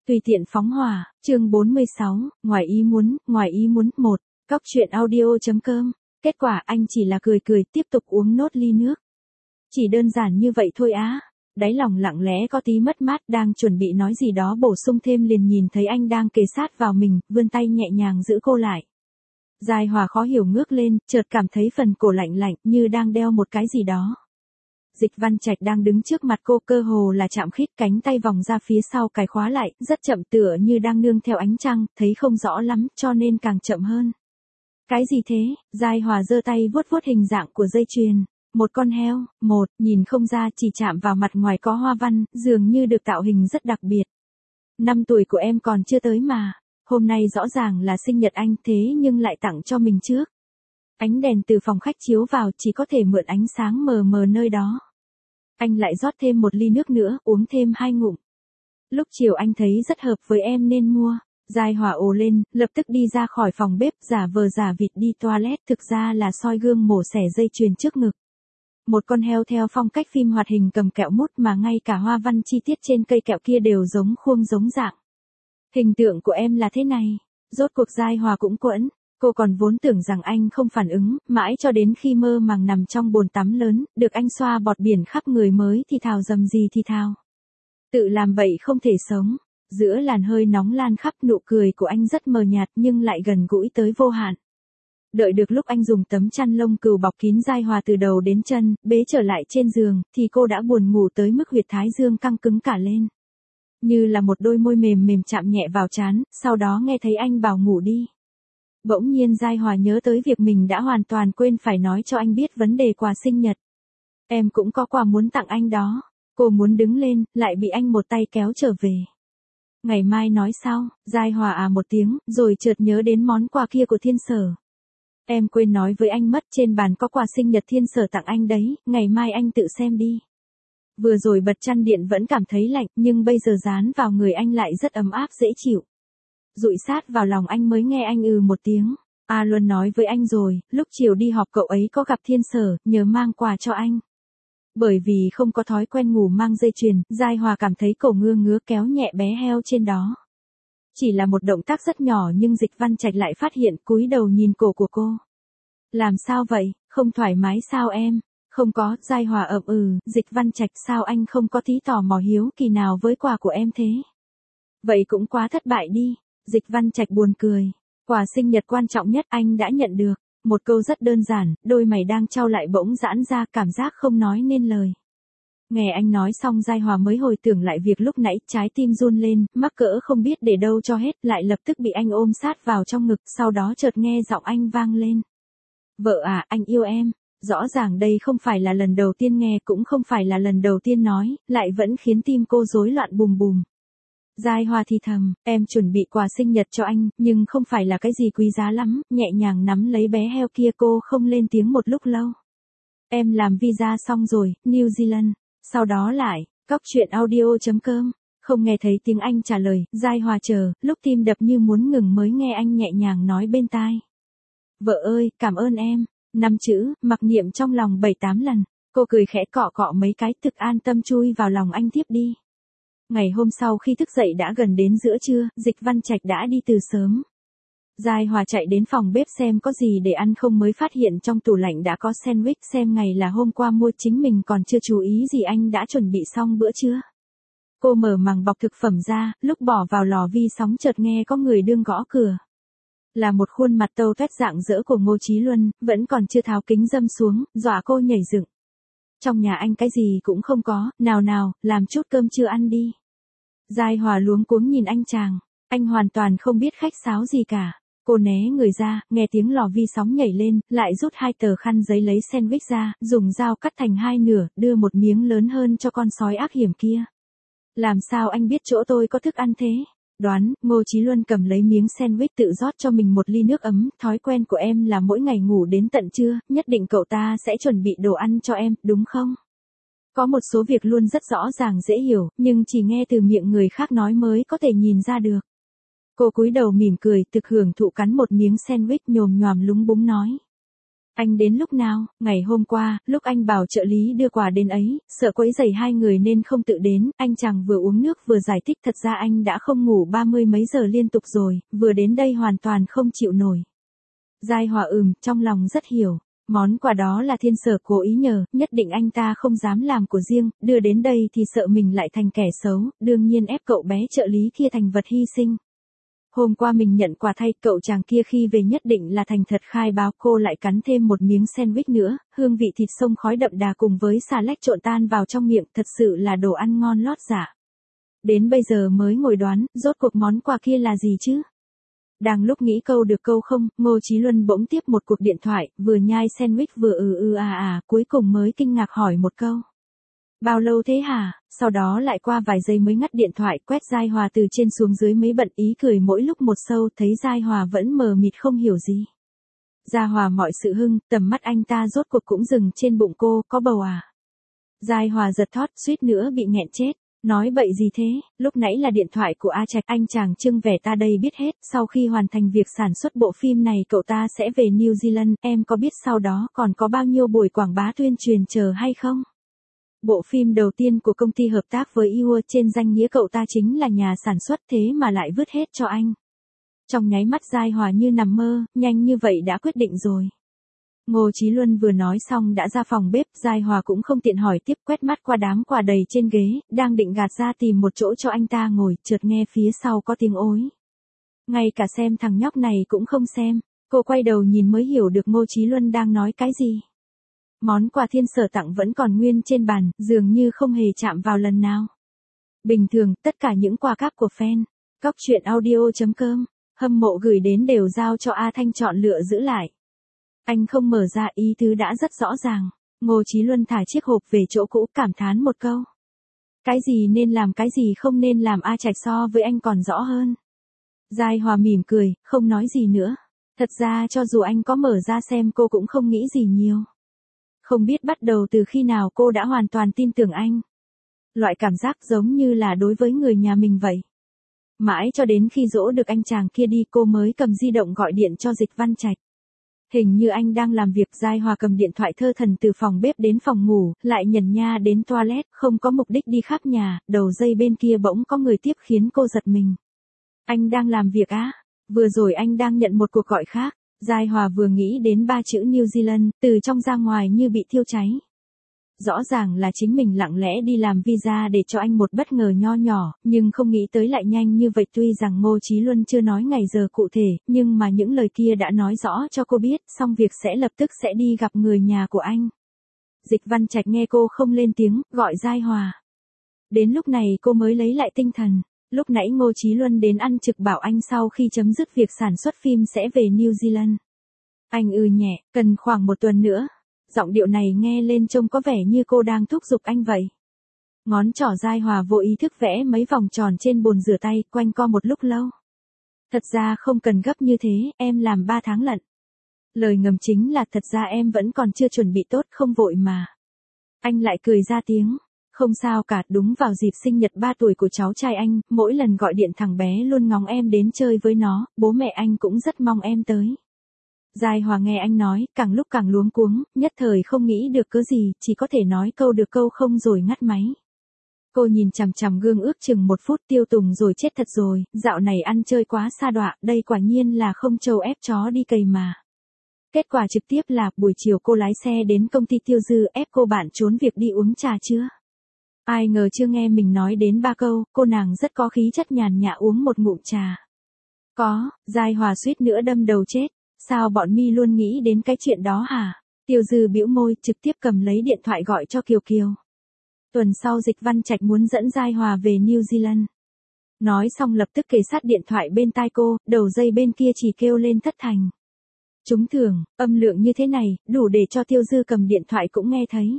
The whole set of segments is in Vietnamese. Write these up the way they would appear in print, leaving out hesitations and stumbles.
Tùy tiện phóng hỏa, chương 46, ngoài ý muốn 1, Cóc truyện audio.com, kết quả anh chỉ là cười cười tiếp tục uống nốt ly nước. Chỉ đơn giản như vậy thôi á, đáy lòng lặng lẽ có tí mất mát đang chuẩn bị nói gì đó bổ sung thêm liền nhìn thấy anh đang kề sát vào mình, vươn tay nhẹ nhàng giữ cô lại. Giai Hòa khó hiểu ngước lên, chợt cảm thấy phần cổ lạnh lạnh như đang đeo một cái gì đó. Dịch Văn Trạch đang đứng trước mặt cô cơ hồ là chạm khít, cánh tay vòng ra phía sau cài khóa lại, rất chậm tựa như đang nương theo ánh trăng, thấy không rõ lắm cho nên càng chậm hơn. Cái gì thế? Giai Hòa giơ tay vuốt vuốt hình dạng của dây chuyền. Một con heo, nhìn không ra chỉ chạm vào mặt ngoài có hoa văn, dường như được tạo hình rất đặc biệt. 5 tuổi của em còn chưa tới mà, hôm nay rõ ràng là sinh nhật anh thế nhưng lại tặng cho mình trước. Ánh đèn từ phòng khách chiếu vào chỉ có thể mượn ánh sáng mờ mờ nơi đó. Anh lại rót thêm một ly nước nữa, uống thêm 2 ngụm. Lúc chiều anh thấy rất hợp với em nên mua. Giai Hòa ồ lên, lập tức đi ra khỏi phòng bếp, giả vờ giả vịt đi toilet, thực ra là soi gương mổ xẻ dây chuyền trước ngực. Một con heo theo phong cách phim hoạt hình cầm kẹo mút mà ngay cả hoa văn chi tiết trên cây kẹo kia đều giống khuôn giống dạng. Hình tượng của em là thế này. Rốt cuộc Giai Hòa cũng quẫn. Cô còn vốn tưởng rằng anh không phản ứng, mãi cho đến khi mơ màng nằm trong bồn tắm lớn, được anh xoa bọt biển khắp người mới thì thào dầm gì thì thào. Tự làm vậy không thể sống. Giữa làn hơi nóng lan khắp, nụ cười của anh rất mờ nhạt nhưng lại gần gũi tới vô hạn. Đợi được lúc anh dùng tấm chăn lông cừu bọc kín Giai Hòa từ đầu đến chân, bế trở lại trên giường, thì cô đã buồn ngủ tới mức huyệt thái dương căng cứng cả lên. Như là một đôi môi mềm mềm chạm nhẹ vào trán, sau đó nghe thấy anh bảo ngủ đi. Bỗng nhiên Giai Hòa nhớ tới việc mình đã hoàn toàn quên phải nói cho anh biết vấn đề quà sinh nhật. Em cũng có quà muốn tặng anh đó. Cô muốn đứng lên, lại bị anh một tay kéo trở về. Ngày mai nói sau. Giai Hòa à một tiếng, rồi chợt nhớ đến món quà kia của Thiên Sở. Em quên nói với anh mất, trên bàn có quà sinh nhật Thiên Sở tặng anh đấy, ngày mai anh tự xem đi. Vừa rồi bật chăn điện vẫn cảm thấy lạnh, nhưng bây giờ dán vào người anh lại rất ấm áp dễ chịu. Dụi sát vào lòng anh mới nghe anh một tiếng. A Luân nói với anh rồi, lúc chiều đi họp cậu ấy có gặp Thiên Sở, nhớ mang quà cho anh. Bởi vì không có thói quen ngủ mang dây chuyền, Giai Hòa cảm thấy cổ ngứa kéo nhẹ bé heo trên đó. Chỉ là một động tác rất nhỏ nhưng Dịch Văn Trạch lại phát hiện, cúi đầu nhìn cổ của cô. Làm sao vậy, không thoải mái sao em? Không có, Giai Hòa Dịch Văn Trạch sao anh không có tí tò mò hiếu kỳ nào với quà của em thế? Vậy cũng quá thất bại đi. Dịch Văn Trạch buồn cười. Quà sinh nhật quan trọng nhất anh đã nhận được. Một câu rất đơn giản, đôi mày đang chau lại bỗng giãn ra, cảm giác không nói nên lời. Nghe anh nói xong Giai Hòa mới hồi tưởng lại việc lúc nãy, trái tim run lên, mắc cỡ không biết để đâu cho hết, lại lập tức bị anh ôm sát vào trong ngực, sau đó chợt nghe giọng anh vang lên. Vợ à, anh yêu em. Rõ ràng đây không phải là lần đầu tiên nghe, cũng không phải là lần đầu tiên nói, lại vẫn khiến tim cô rối loạn bùm bùm. Giai Hòa thì thầm, em chuẩn bị quà sinh nhật cho anh, nhưng không phải là cái gì quý giá lắm, nhẹ nhàng nắm lấy bé heo kia, cô không lên tiếng một lúc lâu. Em làm visa xong rồi, New Zealand, sau đó lại, Cóc truyện audio.com, không nghe thấy tiếng anh trả lời, Giai Hòa chờ, lúc tim đập như muốn ngừng mới nghe anh nhẹ nhàng nói bên tai. Vợ ơi, cảm ơn em, 5 chữ, mặc niệm trong lòng 7-8 lần, cô cười khẽ cọ cọ mấy cái, thực an tâm chui vào lòng anh tiếp đi. Ngày hôm sau khi thức dậy đã gần đến giữa trưa, Dịch Văn Trạch đã đi từ sớm. Giai Hòa chạy đến phòng bếp xem có gì để ăn không mới phát hiện trong tủ lạnh đã có sandwich, xem ngày là hôm qua mua, chính mình còn chưa chú ý gì anh đã chuẩn bị xong bữa trưa. Cô mở màng bọc thực phẩm ra, lúc bỏ vào lò vi sóng chợt nghe có người đương gõ cửa. Là một khuôn mặt tâu tuét rạng rỡ của Ngô Chí Luân, vẫn còn chưa tháo kính râm xuống, dọa cô nhảy dựng. Trong nhà anh cái gì cũng không có, nào, làm chút cơm trưa ăn đi. Giai Hòa luống cuống nhìn anh chàng, anh hoàn toàn không biết khách sáo gì cả. Cô né người ra, nghe tiếng lò vi sóng nhảy lên, lại rút 2 tờ khăn giấy lấy sandwich ra, dùng dao cắt thành 2 nửa, đưa một miếng lớn hơn cho con sói ác hiểm kia. Làm sao anh biết chỗ tôi có thức ăn thế? Đoán, Ngô Chí Luân cầm lấy miếng sandwich tự rót cho mình một ly nước ấm, thói quen của em là mỗi ngày ngủ đến tận trưa, nhất định cậu ta sẽ chuẩn bị đồ ăn cho em, đúng không? Có một số việc luôn rất rõ ràng dễ hiểu, nhưng chỉ nghe từ miệng người khác nói mới có thể nhìn ra được. Cô cúi đầu mỉm cười, thực hưởng thụ cắn một miếng sandwich, nhồm nhoàm lúng búng nói. Anh đến lúc nào? Ngày hôm qua, lúc anh bảo trợ lý đưa quà đến ấy, sợ quấy rầy hai người nên không tự đến, anh chàng vừa uống nước vừa giải thích thật ra anh đã không ngủ 30 mấy giờ liên tục rồi, vừa đến đây hoàn toàn không chịu nổi. Giai Hòa trong lòng rất hiểu. Món quà đó là Thiên Sở cố ý nhờ, nhất định anh ta không dám làm của riêng, đưa đến đây thì sợ mình lại thành kẻ xấu, đương nhiên ép cậu bé trợ lý kia thành vật hy sinh. Hôm qua mình nhận quà thay, cậu chàng kia khi về nhất định là thành thật khai báo. Cô lại cắn thêm một miếng sandwich nữa, hương vị thịt xông khói đậm đà cùng với xà lách trộn tan vào trong miệng, thật sự là đồ ăn ngon lót dạ. Đến bây giờ mới ngồi đoán, rốt cuộc món quà kia là gì chứ? Đang lúc nghĩ câu được câu không, Ngô Chí Luân bỗng tiếp một cuộc điện thoại, vừa nhai sandwich vừa cuối cùng mới kinh ngạc hỏi một câu. Bao lâu thế hả? Sau đó lại qua vài giây mới ngắt điện thoại, quét Giai Hòa từ trên xuống dưới mấy bận ý cười mỗi lúc một sâu, thấy Giai Hòa vẫn mờ mịt không hiểu gì. Giai Hòa mọi sự hưng, tầm mắt anh ta rốt cuộc cũng dừng trên bụng cô, có bầu à? Giai Hòa giật thót, suýt nữa bị nghẹn chết. Nói bậy gì thế, lúc nãy là điện thoại của A Trạch, anh chàng trưng vẻ ta đây biết hết, sau khi hoàn thành việc sản xuất bộ phim này cậu ta sẽ về New Zealand, em có biết sau đó còn có bao nhiêu buổi quảng bá tuyên truyền chờ hay không? Bộ phim đầu tiên của công ty hợp tác với IUA trên danh nghĩa cậu ta chính là nhà sản xuất thế mà lại vứt hết cho anh. Trong nháy mắt Giai Hòa như nằm mơ, nhanh như vậy đã quyết định rồi. Ngô Chí Luân vừa nói xong đã ra phòng bếp, Giai Hòa cũng không tiện hỏi tiếp, quét mắt qua đám quà đầy trên ghế, đang định gạt ra tìm một chỗ cho anh ta ngồi, chợt nghe phía sau có tiếng ối. Ngay cả xem thằng nhóc này cũng không xem, cô quay đầu nhìn mới hiểu được Ngô Chí Luân đang nói cái gì. Món quà Thiên Sở tặng vẫn còn nguyên trên bàn, dường như không hề chạm vào lần nào. Bình thường, tất cả những quà cáp của fan, Cóc Truyện Audio.com, hâm mộ gửi đến đều giao cho A Thanh chọn lựa giữ lại. Anh không mở ra, ý tứ đã rất rõ ràng. Ngô Chí Luân thả chiếc hộp về chỗ cũ, cảm thán một câu. Cái gì nên làm cái gì không nên làm A Trạch so với anh còn rõ hơn. Giai Hòa mỉm cười, không nói gì nữa. Thật ra cho dù anh có mở ra xem cô cũng không nghĩ gì nhiều. Không biết bắt đầu từ khi nào cô đã hoàn toàn tin tưởng anh. Loại cảm giác giống như là đối với người nhà mình vậy. Mãi cho đến khi dỗ được anh chàng kia đi cô mới cầm di động gọi điện cho Dịch Văn Trạch. Hình như anh đang làm việc. Giai Hòa cầm điện thoại thơ thẩn từ phòng bếp đến phòng ngủ, lại nhẩn nha đến toilet, không có mục đích đi khắp nhà, đầu dây bên kia bỗng có người tiếp khiến cô giật mình. Anh đang làm việc á? Vừa rồi anh đang nhận một cuộc gọi khác. Giai Hòa vừa nghĩ đến ba chữ New Zealand, từ trong ra ngoài như bị thiêu cháy. Rõ ràng là chính mình lặng lẽ đi làm visa để cho anh một bất ngờ nho nhỏ, nhưng không nghĩ tới lại nhanh như vậy. Tuy rằng Ngô Chí Luân chưa nói ngày giờ cụ thể, nhưng mà những lời kia đã nói rõ cho cô biết, xong việc sẽ lập tức sẽ đi gặp người nhà của anh. Dịch Văn Trạch nghe cô không lên tiếng, gọi Giai Hòa. Đến lúc này cô mới lấy lại tinh thần. Lúc nãy Ngô Chí Luân đến ăn trực bảo anh sau khi chấm dứt việc sản xuất phim sẽ về New Zealand. Anh nhẹ, cần khoảng 1 tuần nữa. Giọng điệu này nghe lên trông có vẻ như cô đang thúc giục anh vậy. Ngón trỏ Giai Hòa vô ý thức vẽ mấy vòng tròn trên bồn rửa tay, quanh co một lúc lâu. Thật ra không cần gấp như thế, em làm 3 tháng lận. Lời ngầm chính là thật ra em vẫn còn chưa chuẩn bị tốt, không vội mà. Anh lại cười ra tiếng. Không sao cả, đúng vào dịp sinh nhật 3 tuổi của cháu trai anh, mỗi lần gọi điện thằng bé luôn ngóng em đến chơi với nó, bố mẹ anh cũng rất mong em tới. Giai Hòa nghe anh nói, càng lúc càng luống cuống, nhất thời không nghĩ được cớ gì, chỉ có thể nói câu được câu không rồi ngắt máy. Cô nhìn chằm chằm gương ước chừng 1 phút, Tiêu Tùng rồi chết thật rồi, dạo này ăn chơi quá sa đọa, đây quả nhiên là không trâu ép chó đi cày mà. Kết quả trực tiếp là, buổi chiều cô lái xe đến công ty Tiêu Dư ép cô bạn trốn việc đi uống trà chưa? Ai ngờ chưa nghe mình nói đến 3 câu, cô nàng rất có khí chất nhàn nhã uống một ngụm trà. Có, Giai Hòa suýt nữa đâm đầu chết. Sao bọn mi luôn nghĩ đến cái chuyện đó hả? Tiêu Dư bĩu môi, trực tiếp cầm lấy điện thoại gọi cho Kiều Kiều. Tuần sau Dịch Văn Trạch muốn dẫn Giai Hòa về New Zealand. Nói xong lập tức kề sát điện thoại bên tai cô, đầu dây bên kia chỉ kêu lên thất thành. Trúng thưởng, âm lượng như thế này, đủ để cho Tiêu Dư cầm điện thoại cũng nghe thấy.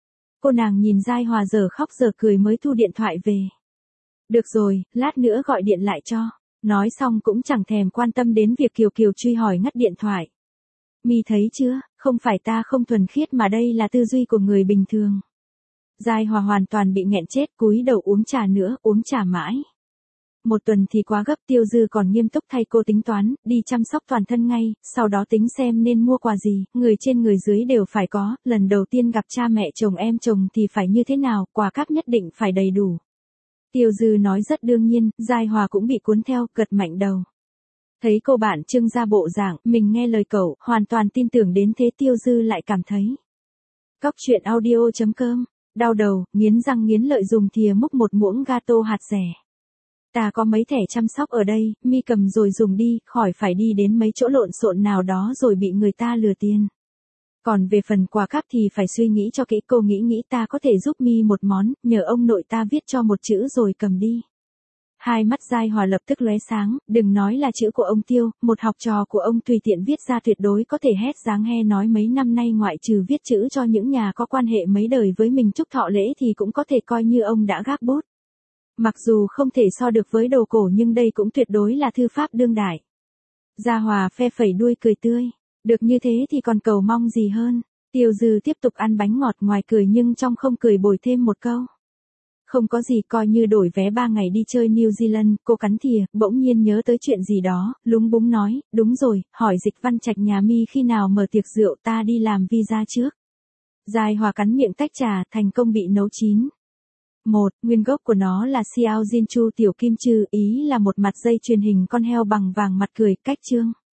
Cô nàng nhìn Giai Hòa giờ khóc giờ cười mới thu điện thoại về. Được rồi, lát nữa gọi điện lại cho. Nói xong cũng chẳng thèm quan tâm đến việc Kiều Kiều truy hỏi ngắt điện thoại. Mi thấy chưa, không phải ta không thuần khiết mà đây là tư duy của người bình thường. Giai Hòa hoàn toàn bị nghẹn chết, cúi đầu uống trà nữa, uống trà mãi. 1 tuần thì quá gấp, Tiêu Dư còn nghiêm túc thay cô tính toán, đi chăm sóc toàn thân ngay, sau đó tính xem nên mua quà gì, người trên người dưới đều phải có, lần đầu tiên gặp cha mẹ chồng em chồng thì phải như thế nào, quà cáp nhất định phải đầy đủ. Tiêu Dư nói rất đương nhiên, Giai Hòa cũng bị cuốn theo, gật mạnh đầu. Thấy cô bạn trưng ra bộ dạng, mình nghe lời cậu, hoàn toàn tin tưởng đến thế, Tiêu Dư lại cảm thấy. Cóc truyện audio.com, đau đầu, nghiến răng nghiến lợi dùng thìa múc một muỗng gato hạt dẻ. Ta có mấy thẻ chăm sóc ở đây, mi cầm rồi dùng đi, khỏi phải đi đến mấy chỗ lộn xộn nào đó rồi bị người ta lừa tiền. Còn về phần quà cáp thì phải suy nghĩ cho kỹ, cô nghĩ ta có thể giúp mi một món, nhờ ông nội ta viết cho một chữ rồi cầm đi. Hai mắt Giai Hòa lập tức lóe sáng, đừng nói là chữ của ông Tiêu, một học trò của ông tùy tiện viết ra tuyệt đối có thể hét dáng he, nói mấy năm nay ngoại trừ viết chữ cho những nhà có quan hệ mấy đời với mình chúc thọ lễ thì cũng có thể coi như ông đã gác bút. Mặc dù không thể so được với đồ cổ nhưng đây cũng tuyệt đối là thư pháp đương đại. Gia Hòa phe phẩy đuôi cười tươi, được như thế thì còn cầu mong gì hơn. Tiêu Dư tiếp tục ăn bánh ngọt, ngoài cười nhưng trong không cười bồi thêm một câu. Không có gì, coi như đổi vé 3 ngày đi chơi New Zealand, cô cắn thìa, bỗng nhiên nhớ tới chuyện gì đó, lúng búng nói, đúng rồi, hỏi Dịch Văn Trạch nhà mi khi nào mở tiệc rượu, ta đi làm visa trước. Giai Hòa cắn miệng tách trà, thành công bị nấu chín. 1. Nguyên gốc của nó là Xiao Jin Chu Tiểu Kim Chư, ý là một mặt dây chuyền hình con heo bằng vàng mặt cười, cách chương.